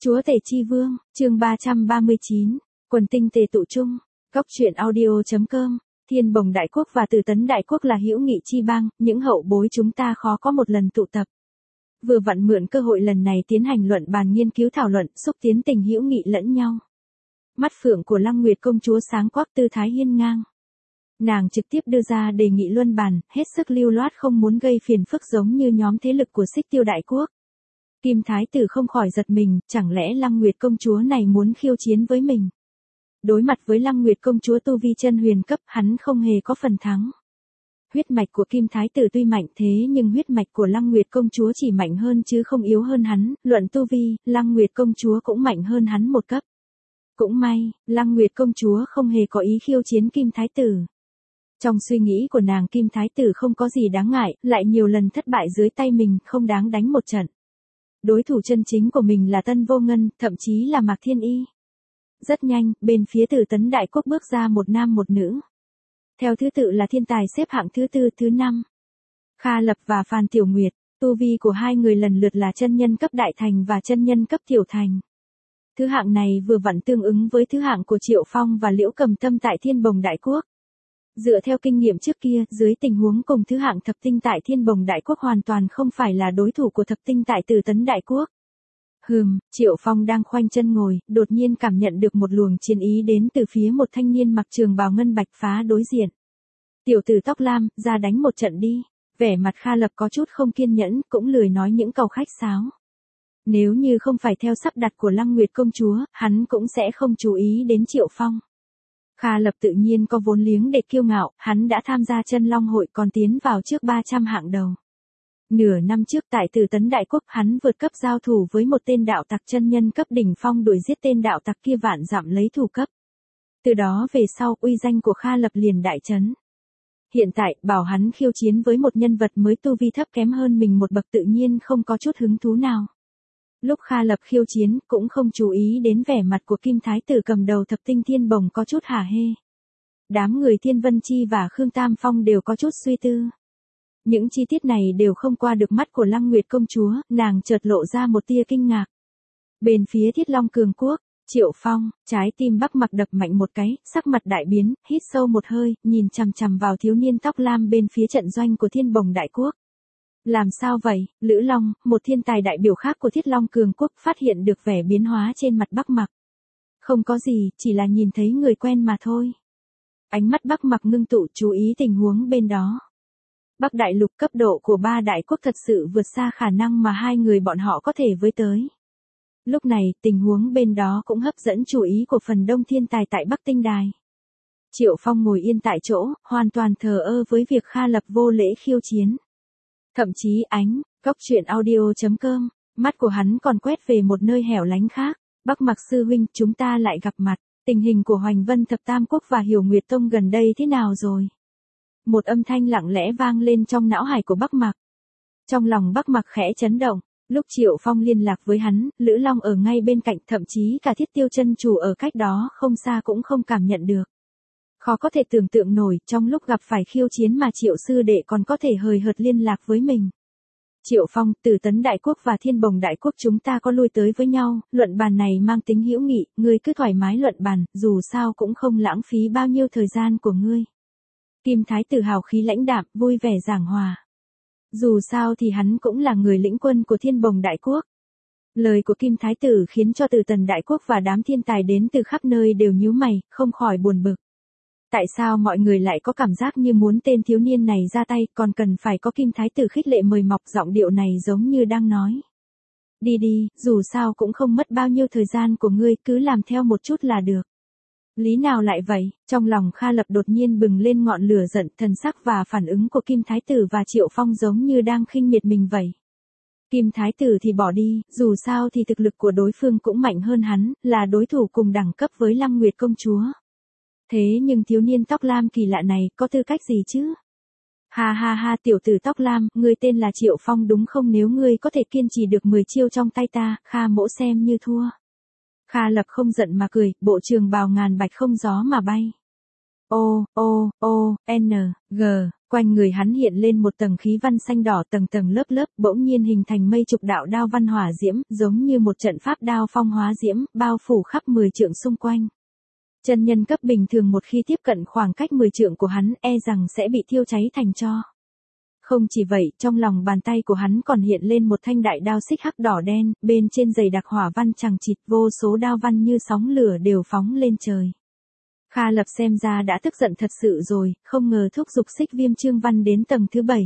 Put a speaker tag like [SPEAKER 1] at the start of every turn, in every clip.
[SPEAKER 1] Chúa tể chi vương, chương 339, quần tinh tề tụ chung, góc truyện audio.com, Thiên Bồng Đại Quốc và Từ Tấn Đại Quốc là hữu nghị chi bang, những hậu bối chúng ta khó có một lần tụ tập. Vừa vặn mượn cơ hội lần này tiến hành luận bàn nghiên cứu thảo luận, xúc tiến tình hữu nghị lẫn nhau. Mắt phượng của Lăng Nguyệt công chúa sáng quắc tư thái hiên ngang. Nàng trực tiếp đưa ra đề nghị luân bàn, hết sức lưu loát không muốn gây phiền phức giống như nhóm thế lực của Xích Tiêu Đại Quốc. Kim Thái Tử không khỏi giật mình, chẳng lẽ Lăng Nguyệt công chúa này muốn khiêu chiến với mình? Đối mặt với Lăng Nguyệt công chúa tu vi chân huyền cấp, hắn không hề có phần thắng. Huyết mạch của Kim Thái Tử tuy mạnh thế nhưng huyết mạch của Lăng Nguyệt công chúa chỉ mạnh hơn chứ không yếu hơn hắn, luận tu vi, Lăng Nguyệt công chúa cũng mạnh hơn hắn một cấp. Cũng may, Lăng Nguyệt công chúa không hề có ý khiêu chiến Kim Thái Tử. Trong suy nghĩ của nàng, Kim Thái Tử không có gì đáng ngại, lại nhiều lần thất bại dưới tay mình, không đáng đánh một trận. Đối thủ chân chính của mình là Tân Vô Ngân, thậm chí là Mạc Thiên Y. Rất nhanh, bên phía Từ Tấn Đại Quốc bước ra một nam một nữ. Theo thứ tự là thiên tài xếp hạng thứ 4, thứ 5. Kha Lập và Phan Tiểu Nguyệt, tu vi của hai người lần lượt là chân nhân cấp đại thành và chân nhân cấp tiểu thành. Thứ hạng này vừa vặn tương ứng với thứ hạng của Triệu Phong và Liễu Cầm Tâm tại Thiên Bồng Đại Quốc. Dựa theo kinh nghiệm trước kia, dưới tình huống cùng thứ hạng thập tinh tại Thiên Bồng Đại Quốc hoàn toàn không phải là đối thủ của thập tinh tại Từ Tấn Đại Quốc. Triệu Phong đang khoanh chân ngồi, đột nhiên cảm nhận được một luồng chiến ý đến từ phía một thanh niên mặc trường bào ngân bạch phá đối diện. Tiểu tử tóc lam, ra đánh một trận đi. Vẻ mặt Kha Lập có chút không kiên nhẫn, cũng lười nói những câu khách sáo. Nếu như không phải theo sắp đặt của Lăng Nguyệt công chúa, hắn cũng sẽ không chú ý đến Triệu Phong. Kha Lập tự nhiên có vốn liếng để kiêu ngạo, hắn đã tham gia Chân Long hội còn tiến vào trước 300 hạng đầu. Nửa năm trước tại Từ Tấn Đại Quốc, hắn vượt cấp giao thủ với một tên đạo tặc chân nhân cấp đỉnh phong đuổi giết tên đạo tặc kia vạn dặm lấy thủ cấp. Từ đó về sau, uy danh của Kha Lập liền đại chấn. Hiện tại, bảo hắn khiêu chiến với một nhân vật mới tu vi thấp kém hơn mình một bậc tự nhiên không có chút hứng thú nào. Lúc Kha Lập khiêu chiến, cũng không chú ý đến vẻ mặt của Kim Thái Tử cầm đầu thập tinh Thiên Bồng có chút hả hê. Đám người Thiên Vân Chi và Khương Tam Phong đều có chút suy tư. Những chi tiết này đều không qua được mắt của Lăng Nguyệt công chúa, nàng chợt lộ ra một tia kinh ngạc. Bên phía Thiết Long Cường Quốc, Triệu Phong, trái tim Bắc Mặc đập mạnh một cái, sắc mặt đại biến, hít sâu một hơi, nhìn chằm chằm vào thiếu niên tóc lam bên phía trận doanh của Thiên Bồng Đại Quốc. Làm sao vậy? Lữ Long, một thiên tài đại biểu khác của Thiết Long Cường Quốc, phát hiện được vẻ biến hóa trên mặt Bắc Mặc. Không có gì, chỉ là nhìn thấy người quen mà thôi. Ánh mắt Bắc Mặc ngưng tụ chú ý tình huống bên đó. Bắc Đại Lục cấp độ của 3 đại quốc thật sự vượt xa khả năng mà hai người bọn họ có thể với tới. Lúc này, tình huống bên đó cũng hấp dẫn chú ý của phần đông thiên tài tại Bắc Tinh Đài. Triệu Phong ngồi yên tại chỗ, hoàn toàn thờ ơ với việc Kha Lập vô lễ khiêu chiến. Thậm chí góc truyện audio.com, mắt của hắn còn quét về một nơi hẻo lánh khác. Bắc Mặc sư huynh, chúng ta lại gặp mặt, tình hình của Hoành Vân Thập Tam Quốc và Hiểu Nguyệt Tông gần đây thế nào rồi? Một âm thanh lặng lẽ vang lên trong não hải của Bắc Mặc. Trong lòng Bắc Mặc khẽ chấn động, lúc Triệu Phong liên lạc với hắn, Lữ Long ở ngay bên cạnh, thậm chí cả Thiết Tiêu chân chủ ở cách đó không xa cũng không cảm nhận được. Khó có thể tưởng tượng nổi, trong lúc gặp phải khiêu chiến mà Triệu sư đệ còn có thể hời hợt liên lạc với mình. Triệu Phong, Từ Tấn Đại Quốc và Thiên Bồng Đại Quốc chúng ta có lui tới với nhau, luận bàn này mang tính hữu nghị, ngươi cứ thoải mái luận bàn, dù sao cũng không lãng phí bao nhiêu thời gian của ngươi. Kim Thái Tử hào khí lãnh đạm, vui vẻ giảng hòa. Dù sao thì hắn cũng là người lĩnh quân của Thiên Bồng Đại Quốc. Lời của Kim Thái Tử khiến cho Từ Tấn Đại Quốc và đám thiên tài đến từ khắp nơi đều nhíu mày, không khỏi buồn bực. Tại sao mọi người lại có cảm giác như muốn tên thiếu niên này ra tay, còn cần phải có Kim Thái Tử khích lệ mời mọc, giọng điệu này giống như đang nói. Đi đi, dù sao cũng không mất bao nhiêu thời gian của ngươi, cứ làm theo một chút là được. Lý nào lại vậy? Trong lòng Kha Lập đột nhiên bừng lên ngọn lửa giận, thần sắc và phản ứng của Kim Thái Tử và Triệu Phong giống như đang khinh miệt mình vậy. Kim Thái Tử thì bỏ đi, dù sao thì thực lực của đối phương cũng mạnh hơn hắn, là đối thủ cùng đẳng cấp với Lăng Nguyệt công chúa. Thế nhưng thiếu niên tóc lam kỳ lạ này có tư cách gì chứ? Ha ha ha, tiểu tử tóc lam, ngươi tên là Triệu Phong đúng không? Nếu ngươi có thể kiên trì được 10 chiêu trong tay ta, Kha mỗ xem như thua. Kha Lập không giận mà cười, bộ trường bào ngàn bạch không gió mà bay. O, N, G, Quanh người hắn hiện lên một tầng khí văn xanh đỏ tầng tầng lớp lớp, bỗng nhiên hình thành mây chục đạo đao văn hỏa diễm, giống như một trận pháp đao phong hóa diễm, bao phủ khắp 10 trượng xung quanh. Chân nhân cấp bình thường một khi tiếp cận khoảng cách 10 trượng của hắn e rằng sẽ bị thiêu cháy thành tro. Không chỉ vậy, trong lòng bàn tay của hắn còn hiện lên một thanh đại đao xích hắc đỏ đen, bên trên dày đặc hỏa văn chằng chịt, vô số đao văn như sóng lửa đều phóng lên trời. Kha Lập xem ra đã tức giận thật sự rồi, không ngờ thúc giục xích viêm chương văn đến tầng thứ 7.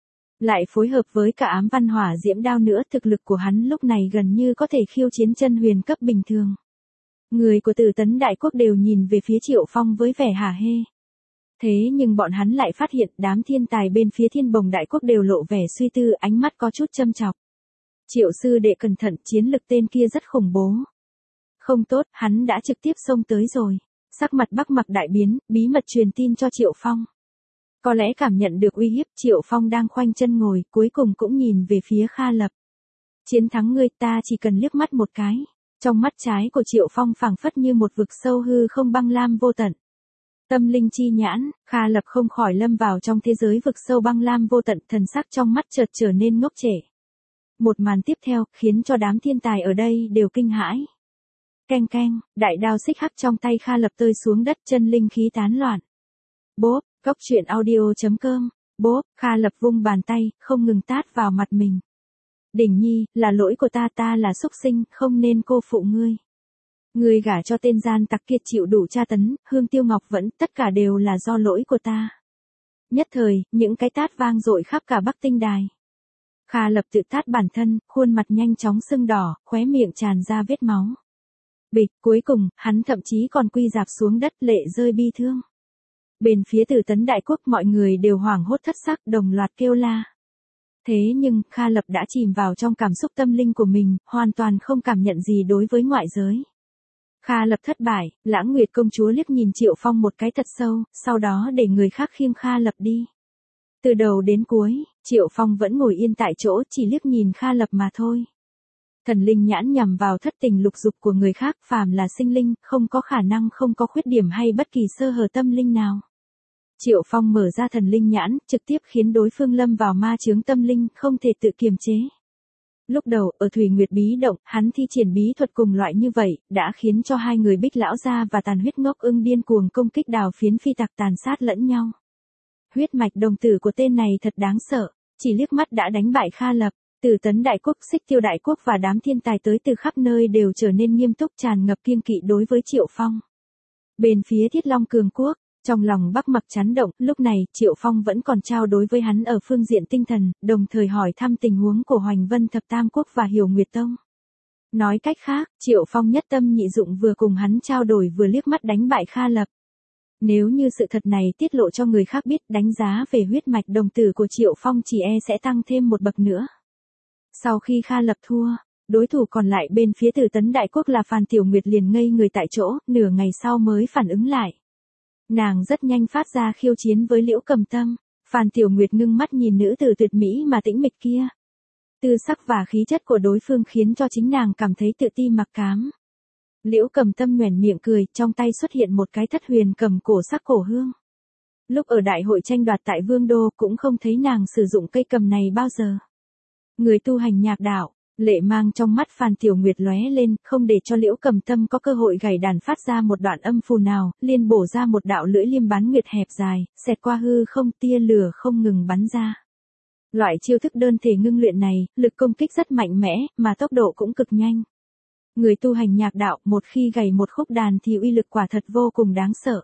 [SPEAKER 1] Lại phối hợp với cả ám văn hỏa diễm đao nữa, thực lực của hắn lúc này gần như có thể khiêu chiến chân huyền cấp bình thường. Người của Tử Tấn Đại Quốc đều nhìn về phía Triệu Phong với vẻ hả hê. Thế nhưng bọn hắn lại phát hiện đám thiên tài bên phía Thiên Bồng Đại Quốc đều lộ vẻ suy tư, ánh mắt có chút châm chọc. Triệu sư đệ cẩn thận, chiến lực tên kia rất khủng bố. Không tốt, hắn đã trực tiếp xông tới rồi. Sắc mặt Bắc Mặc đại biến, bí mật truyền tin cho Triệu Phong. Có lẽ cảm nhận được uy hiếp, Triệu Phong đang khoanh chân ngồi, cuối cùng cũng nhìn về phía Kha Lập. Chiến thắng ngươi, ta chỉ cần liếc mắt một cái. Trong mắt trái của Triệu Phong phảng phất như một vực sâu hư không băng lam vô tận. Tâm linh chi nhãn, Kha Lập không khỏi lâm vào trong thế giới vực sâu băng lam vô tận, thần sắc trong mắt chợt trở nên ngốc trệ. Một màn tiếp theo, khiến cho đám thiên tài ở đây đều kinh hãi. Keng keng, đại đao xích hắc trong tay Kha Lập rơi xuống đất, chân linh khí tán loạn. Bốp, cốc truyện audio.com, bốp, Kha Lập vung bàn tay, không ngừng tát vào mặt mình. Đỉnh Nhi, là lỗi của ta là súc sinh, không nên cô phụ ngươi. Ngươi gả cho tên gian tặc kia chịu đủ tra tấn, Hương Tiêu Ngọc Vẫn, tất cả đều là do lỗi của ta. Nhất thời, những cái tát vang dội khắp cả Bắc Tinh Đài. Kha Lập tự tát bản thân, khuôn mặt nhanh chóng sưng đỏ, khóe miệng tràn ra vết máu. Bịch, cuối cùng, hắn thậm chí còn quy rạp xuống đất, lệ rơi bi thương. Bên phía Tử Tấn Đại Quốc mọi người đều hoảng hốt thất sắc, đồng loạt kêu la. Thế nhưng, Kha Lập đã chìm vào trong cảm xúc tâm linh của mình, hoàn toàn không cảm nhận gì đối với ngoại giới. Kha Lập thất bại, Lãng Nguyệt công chúa liếc nhìn Triệu Phong một cái thật sâu, sau đó để người khác khiêng Kha Lập đi. Từ đầu đến cuối, Triệu Phong vẫn ngồi yên tại chỗ, chỉ liếc nhìn Kha Lập mà thôi. Thần linh nhãn nhằm vào thất tình lục dục của người khác, phàm là sinh linh, không có khả năng không có khuyết điểm hay bất kỳ sơ hở tâm linh nào. Triệu Phong mở ra thần linh nhãn, trực tiếp khiến đối phương lâm vào ma chướng tâm linh, không thể tự kiềm chế. Lúc đầu, ở Thủy Nguyệt Bí Động, hắn thi triển bí thuật cùng loại như vậy, đã khiến cho hai người Bích Lão Gia và Tàn Huyết Ngốc Ưng điên cuồng công kích Đào Phiến Phi tặc tàn sát lẫn nhau. Huyết mạch đồng tử của tên này thật đáng sợ, chỉ liếc mắt đã đánh bại Kha Lập. Tử Tấn Đại Quốc, Xích Tiêu Đại Quốc và đám thiên tài tới từ khắp nơi đều trở nên nghiêm túc, tràn ngập kiêng kỵ đối với Triệu Phong. Bên phía Thiết Long Cường Quốc, trong lòng Bắc Mặc chấn động, lúc này Triệu Phong vẫn còn trao đối với hắn ở phương diện tinh thần, đồng thời hỏi thăm tình huống của Hoành Vân Thập Tam Quốc và Hiểu Nguyệt Tông. Nói cách khác, Triệu Phong nhất tâm nhị dụng vừa cùng hắn trao đổi vừa liếc mắt đánh bại Kha Lập. Nếu như sự thật này tiết lộ cho người khác biết, đánh giá về huyết mạch đồng tử của Triệu Phong chỉ e sẽ tăng thêm một bậc nữa. Sau khi Kha Lập thua, đối thủ còn lại bên phía Tử Tấn Đại Quốc là Phan Tiểu Nguyệt liền ngây người tại chỗ, nửa ngày sau mới phản ứng lại. Nàng rất nhanh phát ra khiêu chiến với Liễu Cầm Tâm. Phan Tiểu Nguyệt ngưng mắt nhìn nữ tử tuyệt mỹ mà tĩnh mịch kia. Tư sắc và khí chất của đối phương khiến cho chính nàng cảm thấy tự ti mặc cảm. Liễu Cầm Tâm nhoẻn miệng cười, trong tay xuất hiện một cái thất huyền cầm cổ sắc cổ hương. Lúc ở đại hội tranh đoạt tại Vương Đô cũng không thấy nàng sử dụng cây cầm này bao giờ. Người tu hành nhạc đạo, lệ mang trong mắt Phan Tiểu Nguyệt lóe lên, không để cho Liễu Cầm Tâm có cơ hội gảy đàn phát ra một đoạn âm phù nào, liền bổ ra một đạo lưỡi liêm bán nguyệt hẹp dài, xẹt qua hư không, tia lửa không ngừng bắn ra. Loại chiêu thức đơn thể ngưng luyện này, lực công kích rất mạnh mẽ, mà tốc độ cũng cực nhanh. Người tu hành nhạc đạo, một khi gảy một khúc đàn thì uy lực quả thật vô cùng đáng sợ.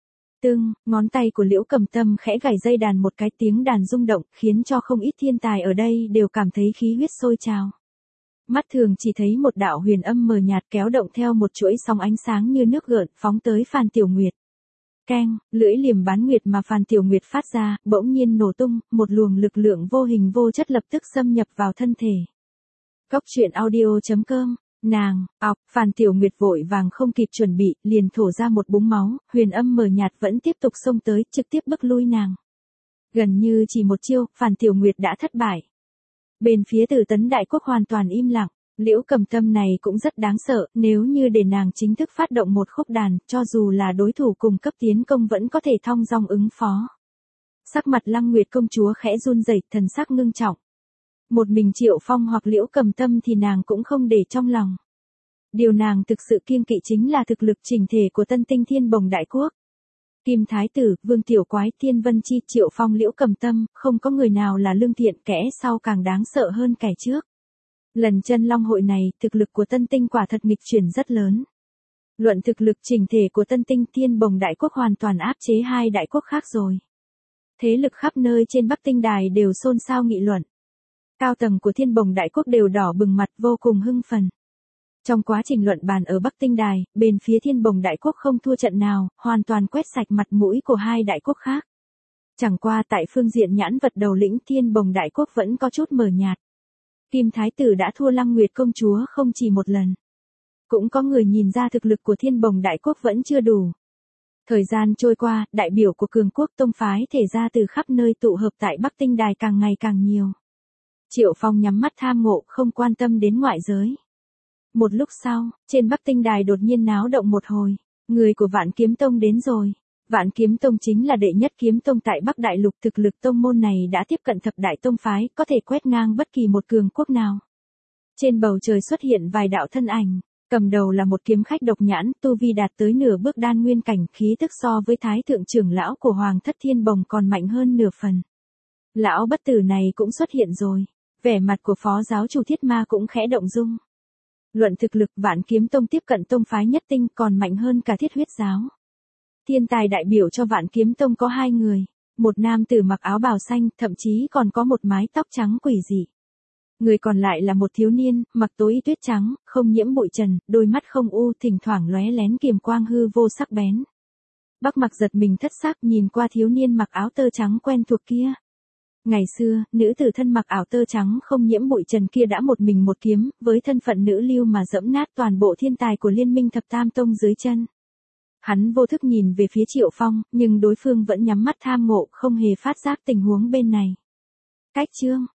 [SPEAKER 1] Ngón tay của Liễu Cầm Tâm khẽ gảy dây đàn một cái, tiếng đàn rung động, khiến cho không ít thiên tài ở đây đều cảm thấy khí huyết sôi trào. Mắt thường chỉ thấy một đạo huyền âm mờ nhạt kéo động theo một chuỗi sóng ánh sáng như nước gợn, phóng tới Phan Tiểu Nguyệt. Keng, lưỡi liềm bán nguyệt mà Phan Tiểu Nguyệt phát ra, bỗng nhiên nổ tung, một luồng lực lượng vô hình vô chất lập tức xâm nhập vào thân thể. Cốc truyện audio.com. Nàng, Phan Tiểu Nguyệt vội vàng không kịp chuẩn bị, liền thổ ra một búng máu, huyền âm mờ nhạt vẫn tiếp tục xông tới, trực tiếp bức lui nàng. Gần như chỉ một chiêu, Phan Tiểu Nguyệt đã thất bại. Bên phía Tử Tấn Đại Quốc hoàn toàn im lặng, Liễu Cầm Tâm này cũng rất đáng sợ, nếu như để nàng chính thức phát động một khúc đàn, cho dù là đối thủ cùng cấp tiến công vẫn có thể thong dong ứng phó. Sắc mặt Lăng Nguyệt công chúa khẽ run rẩy, thần sắc ngưng trọng. Một mình Triệu Phong hoặc Liễu Cầm Tâm thì nàng cũng không để trong lòng. Điều nàng thực sự kiêng kỵ chính là thực lực chỉnh thể của Tân Tinh Thiên Bồng Đại Quốc. Kim Thái Tử, Vương Tiểu Quái, Thiên Vân Chi, Triệu Phong, Liễu Cầm Tâm, không có người nào là lương thiện, kẻ sau càng đáng sợ hơn kẻ trước. Lần Chân Long hội này, thực lực của Tân Tinh quả thật nghịch chuyển rất lớn. Luận thực lực chỉnh thể của Tân Tinh Thiên Bồng Đại Quốc hoàn toàn áp chế hai đại quốc khác rồi. Thế lực khắp nơi trên Bắc Tinh Đài đều xôn xao nghị luận. Cao tầng của Thiên Bồng Đại Quốc đều đỏ bừng mặt vô cùng hưng phấn. Trong quá trình luận bàn ở Bắc Tinh Đài, bên phía Thiên Bồng Đại Quốc không thua trận nào, hoàn toàn quét sạch mặt mũi của hai đại quốc khác. Chẳng qua tại phương diện nhãn vật đầu lĩnh Thiên Bồng Đại Quốc vẫn có chút mờ nhạt. Kim Thái Tử đã thua Lăng Nguyệt công chúa không chỉ một lần. Cũng có người nhìn ra thực lực của Thiên Bồng Đại Quốc vẫn chưa đủ. Thời gian trôi qua, đại biểu của cường quốc tông phái thể ra từ khắp nơi tụ hợp tại Bắc Tinh Đài càng ngày càng nhiều. Triệu Phong nhắm mắt tham ngộ, không quan tâm đến ngoại giới. Một lúc sau, trên Bắc Tinh Đài đột nhiên náo động một hồi. Người của Vạn Kiếm Tông đến rồi. Vạn Kiếm Tông chính là đệ nhất kiếm tông tại Bắc Đại Lục, thực lực tông môn này đã tiếp cận thập đại tông phái, có thể quét ngang bất kỳ một cường quốc nào. Trên bầu trời xuất hiện vài đạo thân ảnh, cầm đầu là một kiếm khách độc nhãn, tu vi đạt tới nửa bước đan nguyên cảnh, khí tức so với thái thượng trưởng lão của Hoàng Thất Thiên Bồng còn mạnh hơn nửa phần. Lão bất tử này cũng xuất hiện rồi, vẻ mặt của phó giáo chủ Thiết Ma cũng khẽ động dung. Luận thực lực, Vạn Kiếm Tông tiếp cận tông phái nhất tinh còn mạnh hơn cả Thiết Huyết giáo. Thiên tài đại biểu cho Vạn Kiếm Tông có hai người, một nam tử mặc áo bào xanh, thậm chí còn có một mái tóc trắng quỷ dị. Người còn lại là một thiếu niên, mặc tối y tuyết trắng, không nhiễm bụi trần, đôi mắt không u, thỉnh thoảng lóe lén kiềm quang hư vô sắc bén. Bắc Mặc giật mình thất sắc nhìn qua thiếu niên mặc áo tơ trắng quen thuộc kia. Ngày xưa, nữ tử thân mặc áo tơ trắng không nhiễm bụi trần kia đã một mình một kiếm, với thân phận nữ lưu mà dẫm nát toàn bộ thiên tài của Liên minh Thập Tam Tông dưới chân. Hắn vô thức nhìn về phía Triệu Phong, nhưng đối phương vẫn nhắm mắt tham ngộ, không hề phát giác tình huống bên này. Cách chương